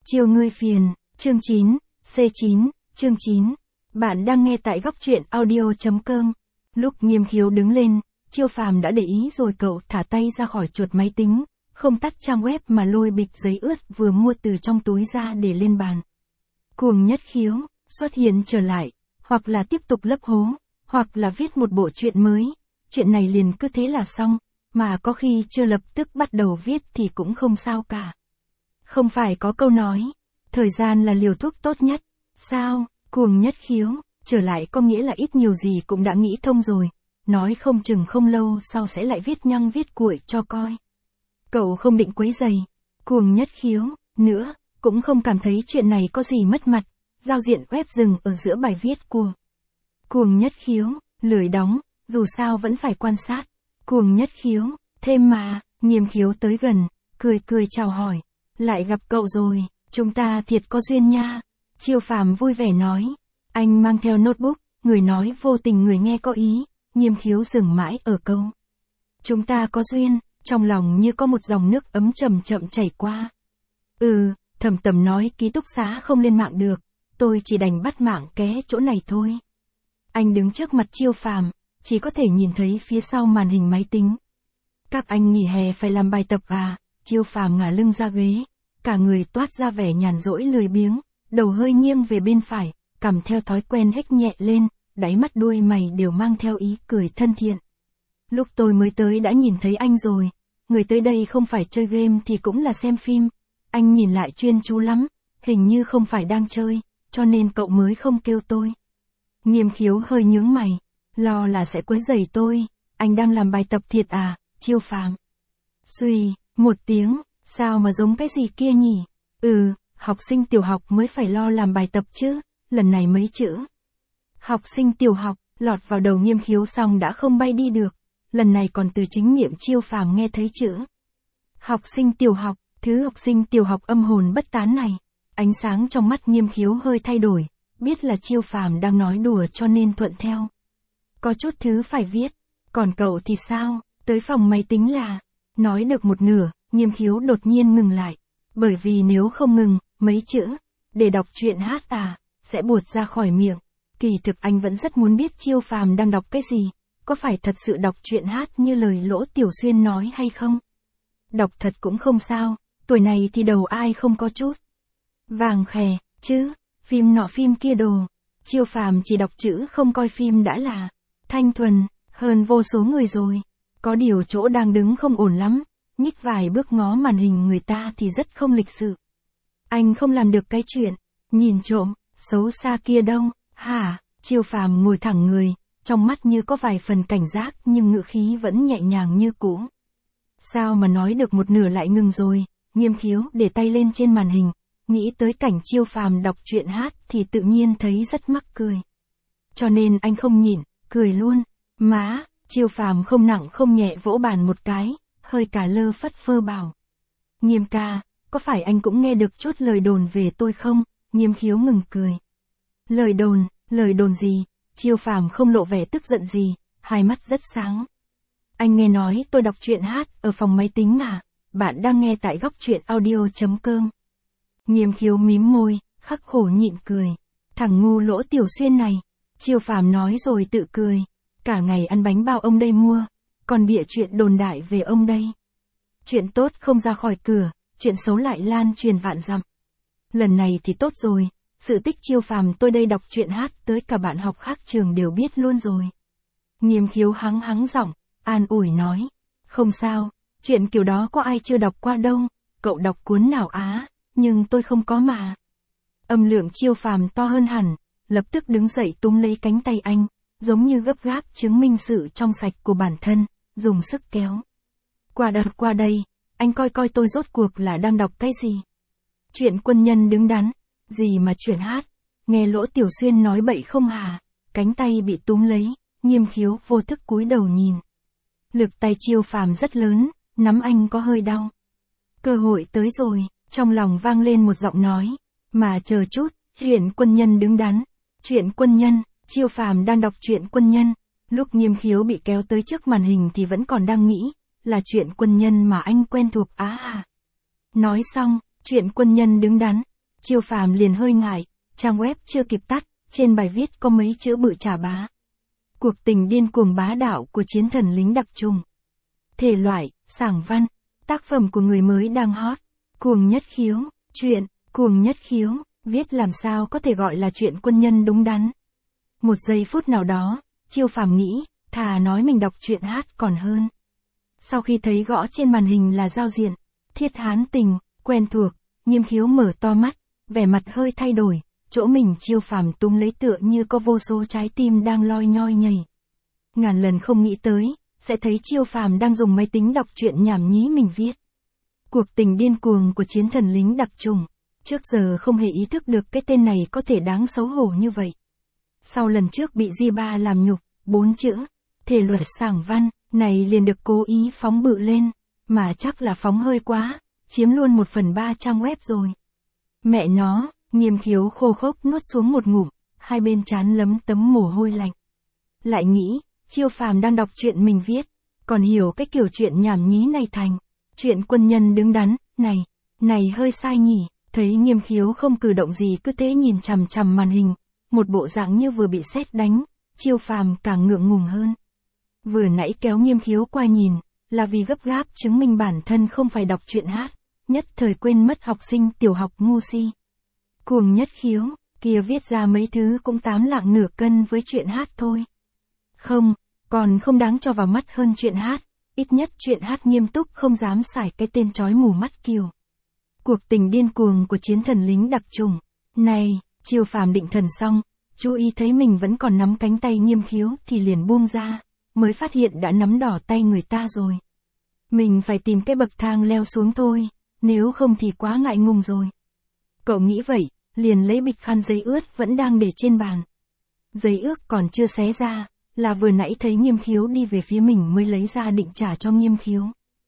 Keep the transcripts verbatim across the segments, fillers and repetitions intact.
Chiều ngươi phiền, chương chín, C chín, chương chín. Bạn đang nghe tại góc truyện audio chấm com. Lúc Nghiêm Khiếu đứng lên, Chiêu Phàm đã để ý rồi, cậu thả tay ra khỏi chuột máy tính, không tắt trang web mà lôi bịch giấy ướt vừa mua từ trong túi ra để lên bàn. Cuồng Nhất Khiếu xuất hiện trở lại, hoặc là tiếp tục lấp hố, hoặc là viết một bộ truyện mới. Chuyện này liền cứ thế là xong, mà có khi chưa lập tức bắt đầu viết thì cũng không sao cả. Không phải có câu nói, thời gian là liều thuốc tốt nhất, sao? Cuồng Nhất Khiếu trở lại có nghĩa là ít nhiều gì cũng đã nghĩ thông rồi, nói không chừng không lâu sau sẽ lại viết nhăng viết cuội cho coi. Cậu không định quấy rầy Cuồng Nhất Khiếu nữa, cũng không cảm thấy chuyện này có gì mất mặt, giao diện web dừng ở giữa bài viết của Cuồng Nhất Khiếu, lười đóng, dù sao vẫn phải quan sát. Cuồng Nhất Khiếu, thêm mà, Nghiêm Khiếu tới gần, cười cười chào hỏi, lại gặp cậu rồi, chúng ta thiệt có duyên nha. Chiêu Phàm vui vẻ nói, anh mang theo notebook, người nói vô tình người nghe có ý. Nghiêm Khiếu dừng mãi ở câu chúng ta có duyên, trong lòng như có một dòng nước ấm chậm chậm chảy qua. Ừ, Thầm Tầm nói ký túc xá không lên mạng được, tôi chỉ đành bắt mạng ké chỗ này thôi. Anh đứng trước mặt Chiêu Phàm, chỉ có thể nhìn thấy phía sau màn hình máy tính. Các anh nghỉ hè phải làm bài tập à? Chiêu Phàm ngả lưng ra ghế, cả người toát ra vẻ nhàn rỗi lười biếng, đầu hơi nghiêng về bên phải, cằm theo thói quen hếch nhẹ lên, đáy mắt đuôi mày đều mang theo ý cười thân thiện. Lúc tôi mới tới đã nhìn thấy anh rồi, người tới đây không phải chơi game thì cũng là xem phim. Anh nhìn lại chuyên chú lắm, hình như không phải đang chơi, cho nên cậu mới không kêu tôi. Nghiêm Khiếu hơi nhướng mày, lo là sẽ quấy rầy tôi, anh đang làm bài tập thiệt à? Chiêu Phàm suy một tiếng, sao mà giống cái gì kia nhỉ? Ừ, học sinh tiểu học mới phải lo làm bài tập chứ, lần này mấy chữ học sinh tiểu học lọt vào đầu Nghiêm Khiếu xong đã không bay đi được, lần này còn từ chính miệng Chiêu Phàm nghe thấy chữ học sinh tiểu học, thứ học sinh tiểu học âm hồn bất tán này. Ánh sáng trong mắt Nghiêm Khiếu hơi thay đổi, biết là Chiêu Phàm đang nói đùa cho nên thuận theo. Có chút thứ phải viết, còn cậu thì sao? Tới phòng máy tính là, nói được một nửa, Nghiêm Khiếu đột nhiên ngừng lại, bởi vì nếu không ngừng, mấy chữ, để đọc truyện hát à, sẽ buột ra khỏi miệng. Kỳ thực anh vẫn rất muốn biết Chiêu Phàm đang đọc cái gì, có phải thật sự đọc truyện hát như lời Lỗ Tiểu Xuyên nói hay không? Đọc thật cũng không sao, tuổi này thì đầu ai không có chút vàng khè, chứ, phim nọ phim kia đồ. Chiêu Phàm chỉ đọc chữ không coi phim đã là thanh thuần hơn vô số người rồi. Có điều chỗ đang đứng không ổn lắm, nhích vài bước ngó màn hình người ta thì rất không lịch sự. Anh không làm được cái chuyện nhìn trộm xấu xa kia đâu, hả? Chiêu Phàm ngồi thẳng người, trong mắt như có vài phần cảnh giác nhưng ngữ khí vẫn nhẹ nhàng như cũ. Sao mà nói được một nửa lại ngừng rồi? Nghiêm Khiếu để tay lên trên màn hình, nghĩ tới cảnh Chiêu Phàm đọc truyện hát thì tự nhiên thấy rất mắc cười. Cho nên anh không nhịn, cười luôn. Má, Chiêu Phàm không nặng không nhẹ vỗ bàn một cái, hơi cả lơ phất phơ bảo. Nghiêm ca, có phải anh cũng nghe được chút lời đồn về tôi không? Nghiêm Khiếu ngừng cười. Lời đồn, lời đồn gì? Chiêu Phàm không lộ vẻ tức giận gì, hai mắt rất sáng. Anh nghe nói tôi đọc truyện hát ở phòng máy tính à? Bạn đang nghe tại góc truyện audio chấm com. Nghiêm Khiếu mím môi, khắc khổ nhịn cười. Thằng ngu Lỗ Tiểu Xuyên này. Chiêu Phàm nói rồi tự cười. Cả ngày ăn bánh bao ông đây mua, còn bịa chuyện đồn đại về ông đây. Chuyện tốt không ra khỏi cửa, chuyện xấu lại lan truyền vạn dặm. Lần này thì tốt rồi, sự tích Chiêu Phàm tôi đây đọc truyện hát tới cả bạn học khác trường đều biết luôn rồi. Nghiêm Khiếu hắng hắng giọng, an ủi nói, không sao, chuyện kiểu đó có ai chưa đọc qua đâu, cậu đọc cuốn nào á, nhưng tôi không có mà. Âm lượng Chiêu Phàm to hơn hẳn, lập tức đứng dậy túm lấy cánh tay anh, giống như gấp gáp chứng minh sự trong sạch của bản thân, dùng sức kéo. Qua đây, qua đây, anh coi coi tôi rốt cuộc là đang đọc cái gì. Chuyện quân nhân đứng đắn, gì mà chuyện hát, nghe Lỗ Tiểu Xuyên nói bậy không hả? Cánh tay bị túm lấy, Nghiêm Khiếu vô thức cúi đầu nhìn. Lực tay Chiêu Phàm rất lớn, nắm anh có hơi đau. Cơ hội tới rồi, trong lòng vang lên một giọng nói, mà chờ chút, chuyện quân nhân đứng đắn, chuyện quân nhân. Chiêu Phàm đang đọc truyện quân nhân, lúc Nghiêm Khiếu bị kéo tới trước màn hình thì vẫn còn đang nghĩ, là chuyện quân nhân mà anh quen thuộc á à. Nói xong, chuyện quân nhân đứng đắn, Chiêu Phàm liền hơi ngại, trang web chưa kịp tắt, trên bài viết có mấy chữ bự chà bá. Cuộc tình điên cuồng bá đạo của chiến thần lính đặc trùng. Thể loại, sảng văn, tác phẩm của người mới đang hot. Cuồng nhất khiếu, chuyện, cuồng nhất khiếu, viết làm sao có thể gọi là chuyện quân nhân đúng đắn. Một giây phút nào đó, Chiêu Phàm nghĩ, thà nói mình đọc truyện hát còn hơn. Sau khi thấy gõ trên màn hình là giao diện, Thiết Hán Tình, quen thuộc, Nghiêm Khiếu mở to mắt, vẻ mặt hơi thay đổi, chỗ mình Chiêu Phàm túm lấy tựa như có vô số trái tim đang loi nhoi nhảy. Ngàn lần không nghĩ tới, sẽ thấy Chiêu Phàm đang dùng máy tính đọc truyện nhảm nhí mình viết. Cuộc tình điên cuồng của chiến thần lính đặc trùng, trước giờ không hề ý thức được cái tên này có thể đáng xấu hổ như vậy. Sau lần trước bị Di Ba làm nhục, bốn chữ, thể luật sảng văn, này liền được cố ý phóng bự lên, mà chắc là phóng hơi quá, chiếm luôn một phần ba trang web rồi. Mẹ nó, Nghiêm Khiếu khô khốc nuốt xuống một ngụm, hai bên trán lấm tấm mồ hôi lạnh. Lại nghĩ, Chiêu Phàm đang đọc truyện mình viết, còn hiểu cái kiểu chuyện nhảm nhí này thành chuyện quân nhân đứng đắn, này, này hơi sai nhỉ. Thấy Nghiêm Khiếu không cử động gì cứ thế nhìn chằm chằm màn hình, một bộ dạng như vừa bị sét đánh, Chiêu Phàm càng ngượng ngùng hơn. Vừa nãy kéo Nghiêm Khiếu qua nhìn, là vì gấp gáp chứng minh bản thân không phải đọc truyện hát, nhất thời quên mất học sinh tiểu học ngu si. Cuồng nhất khiếu, kia viết ra mấy thứ cũng tám lạng nửa cân với truyện hát thôi. Không, còn không đáng cho vào mắt hơn truyện hát, ít nhất truyện hát nghiêm túc không dám xài cái tên chói mù mắt kiều. Cuộc tình điên cuồng của chiến thần lính đặc trùng. Này, Chiêu Phàm định thần xong, chú ý thấy mình vẫn còn nắm cánh tay Nghiêm Khiếu thì liền buông ra, mới phát hiện đã nắm đỏ tay người ta rồi. Mình phải tìm cái bậc thang leo xuống thôi, nếu không thì quá ngại ngùng rồi. Cậu nghĩ vậy, liền lấy bịch khăn giấy ướt vẫn đang để trên bàn. Giấy ướt còn chưa xé ra, là vừa nãy thấy Nghiêm Khiếu đi về phía mình mới lấy ra định trả cho Nghiêm Khiếu.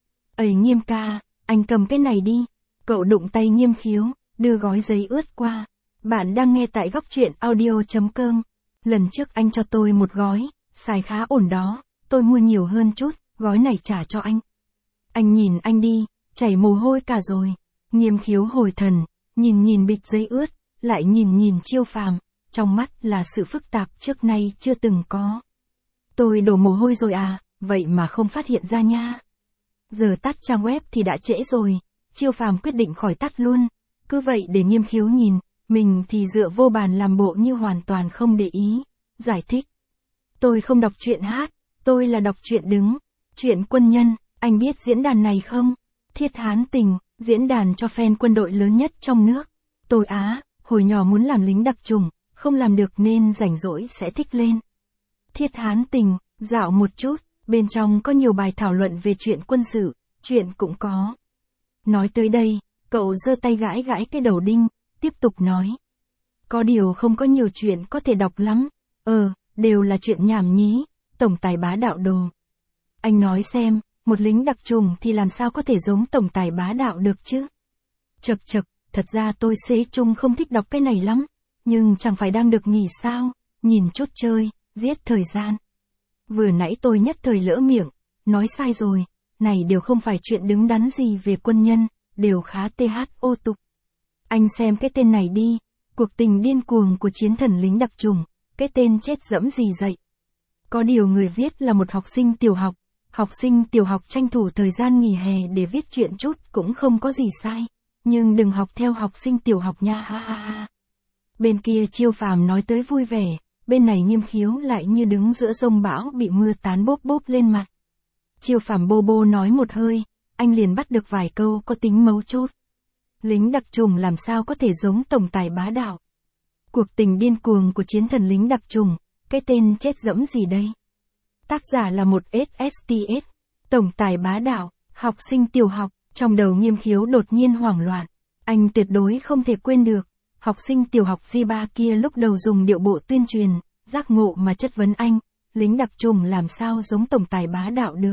Ây Nghiêm ca, anh cầm cái này đi. Cậu đụng tay Nghiêm Khiếu, đưa gói giấy ướt qua. Bạn đang nghe tại góc truyện audio chấm com. Lần trước anh cho tôi một gói, xài khá ổn đó, tôi mua nhiều hơn chút, gói này trả cho anh. Anh nhìn anh đi, chảy mồ hôi cả rồi. Nghiêm Khiếu hồi thần, nhìn nhìn bịch giấy ướt, lại nhìn nhìn Chiêu Phàm, trong mắt là sự phức tạp trước nay chưa từng có. Tôi đổ mồ hôi rồi à, vậy mà không phát hiện ra nha. Giờ tắt trang web thì đã trễ rồi. Chiêu Phàm quyết định khỏi tắt luôn, cứ vậy để Nghiêm Khiếu nhìn, mình thì dựa vô bàn làm bộ như hoàn toàn không để ý, giải thích. Tôi không đọc truyện hát, tôi là đọc truyện đứng, truyện quân nhân, anh biết diễn đàn này không? Thiết Hán Tình, diễn đàn cho fan quân đội lớn nhất trong nước. Tôi á, hồi nhỏ muốn làm lính đặc trùng, không làm được nên rảnh rỗi sẽ thích lên. Thiết Hán Tình, dạo một chút, bên trong có nhiều bài thảo luận về chuyện quân sự, chuyện cũng có. Nói tới đây, cậu giơ tay gãi gãi cái đầu đinh, tiếp tục nói. Có điều không có nhiều chuyện có thể đọc lắm, ờ, đều là chuyện nhảm nhí, tổng tài bá đạo đồ. Anh nói xem, một lính đặc trùng thì làm sao có thể giống tổng tài bá đạo được chứ? Chật chật, thật ra tôi xế chung không thích đọc cái này lắm, nhưng chẳng phải đang được nghỉ sao, nhìn chút chơi, giết thời gian. Vừa nãy tôi nhất thời lỡ miệng, nói sai rồi. Này đều không phải chuyện đứng đắn gì về quân nhân, đều khá th ô tục. Anh xem cái tên này đi, cuộc tình điên cuồng của chiến thần lính đặc trùng, cái tên chết dẫm gì dậy. Có điều người viết là một học sinh tiểu học, học sinh tiểu học tranh thủ thời gian nghỉ hè để viết chuyện chút cũng không có gì sai, nhưng đừng học theo học sinh tiểu học nha ha ha ha. Bên kia Chiêu Phàm nói tới vui vẻ, bên này Nghiêm Khiếu lại như đứng giữa giông bão bị mưa tán bốp bốp lên mặt. Chiêu Phàm bô bô nói một hơi, anh liền bắt được vài câu có tính mấu chốt. Lính đặc trùng làm sao có thể giống tổng tài bá đạo? Cuộc tình điên cuồng của chiến thần lính đặc trùng, cái tên chết dẫm gì đây? Tác giả là một ét ét tê ét, tổng tài bá đạo, học sinh tiểu học, trong đầu Nghiêm Khiếu đột nhiên hoảng loạn. Anh tuyệt đối không thể quên được, học sinh tiểu học Di Ba kia lúc đầu dùng điệu bộ tuyên truyền, giác ngộ mà chất vấn anh, lính đặc trùng làm sao giống tổng tài bá đạo được?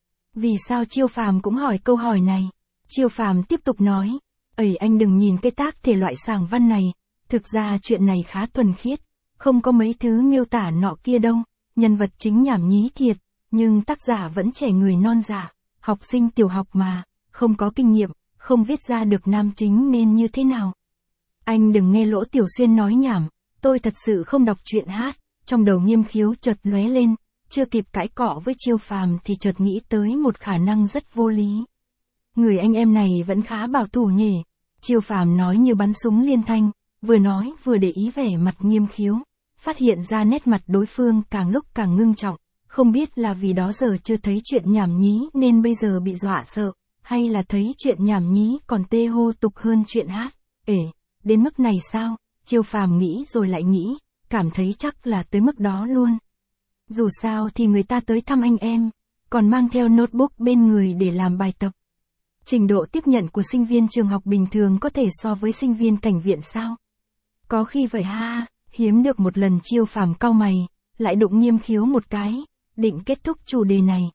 Vì sao Chiêu Phàm cũng hỏi câu hỏi này? Chiêu Phàm tiếp tục nói, ầy anh đừng nhìn cái tác thể loại sảng văn này, thực ra chuyện này khá thuần khiết, không có mấy thứ miêu tả nọ kia đâu, nhân vật chính nhảm nhí thiệt, nhưng tác giả vẫn trẻ người non dạ, học sinh tiểu học mà, không có kinh nghiệm, không viết ra được nam chính nên như thế nào. Anh đừng nghe Lỗ Tiểu Xuyên nói nhảm, tôi thật sự không đọc truyện hát. Trong đầu Nghiêm Khiếu chợt lóe lên, chưa kịp cãi cọ với Chiêu Phàm thì chợt nghĩ tới một khả năng rất vô lý. Người anh em này vẫn khá bảo thủ nhỉ. Chiêu Phàm nói như bắn súng liên thanh, vừa nói vừa để ý vẻ mặt Nghiêm Khiếu, phát hiện ra nét mặt đối phương càng lúc càng ngưng trọng, không biết là vì đó giờ chưa thấy chuyện nhảm nhí nên bây giờ bị dọa sợ, hay là thấy chuyện nhảm nhí còn tê hô tục hơn chuyện hát. Ể, đến mức này sao? Chiêu Phàm nghĩ rồi lại nghĩ, cảm thấy chắc là tới mức đó luôn. Dù sao thì người ta tới thăm anh em, còn mang theo notebook bên người để làm bài tập. Trình độ tiếp nhận của sinh viên trường học bình thường có thể so với sinh viên cảnh viện sao? Có khi vậy ha, hiếm được một lần Chiêu Phàm cau mày, lại đụng Nghiêm Khiếu một cái, định kết thúc chủ đề này.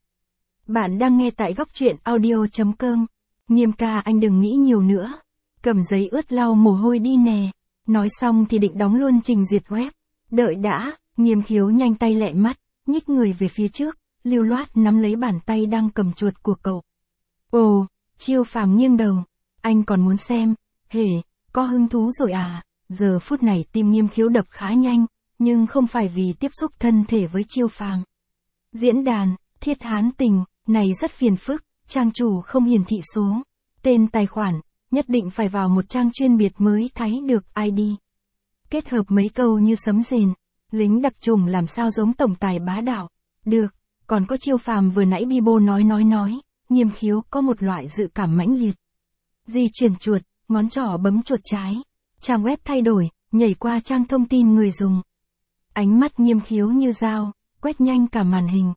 Bạn đang nghe tại góc truyện audio chấm com. Nghiêm ca anh đừng nghĩ nhiều nữa. Cầm giấy ướt lau mồ hôi đi nè. Nói xong thì định đóng luôn trình duyệt web. Đợi đã, Nghiêm Khiếu nhanh tay lẹ mắt, nhích người về phía trước, lưu loát nắm lấy bàn tay đang cầm chuột của cậu. Ồ, Chiêu Phàm nghiêng đầu. Anh còn muốn xem. Hề, có hứng thú rồi à? Giờ phút này tim Nghiêm Khiếu đập khá nhanh, nhưng không phải vì tiếp xúc thân thể với Chiêu Phàm. Diễn đàn, Thiết Hán Tình, này rất phiền phức, trang chủ không hiển thị số, tên tài khoản, nhất định phải vào một trang chuyên biệt mới thấy được i đê. Kết hợp mấy câu như sấm rền, lính đặc trùng làm sao giống tổng tài bá đạo. Được, còn có Chiêu Phàm vừa nãy Bibo nói nói nói, Nghiêm Khiếu có một loại dự cảm mãnh liệt. Di chuyển chuột, ngón trỏ bấm chuột trái, trang web thay đổi, nhảy qua trang thông tin người dùng. Ánh mắt Nghiêm Khiếu như dao, quét nhanh cả màn hình.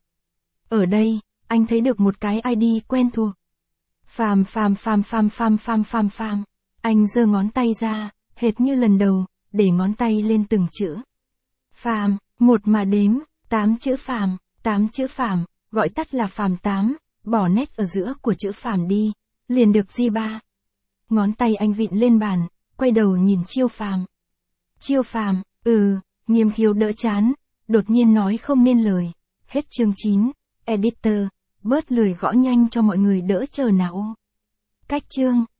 Ở đây, anh thấy được một cái i đê quen thuộc. Phàm phàm phàm phàm phàm phàm phàm phàm. Anh giơ ngón tay ra, hệt như lần đầu, để ngón tay lên từng chữ. Phàm, một mà đếm, tám chữ phàm, tám chữ phàm, gọi tắt là phàm tám, bỏ nét ở giữa của chữ phàm đi, liền được G ba. Ngón tay anh vịn lên bàn, quay đầu nhìn Chiêu Phàm. Chiêu Phàm, ừ, Nghiêm Khiếu đỡ chán, đột nhiên nói không nên lời. Hết chương chín, editor, bớt lười gõ nhanh cho mọi người đỡ chờ nào. Cách chương.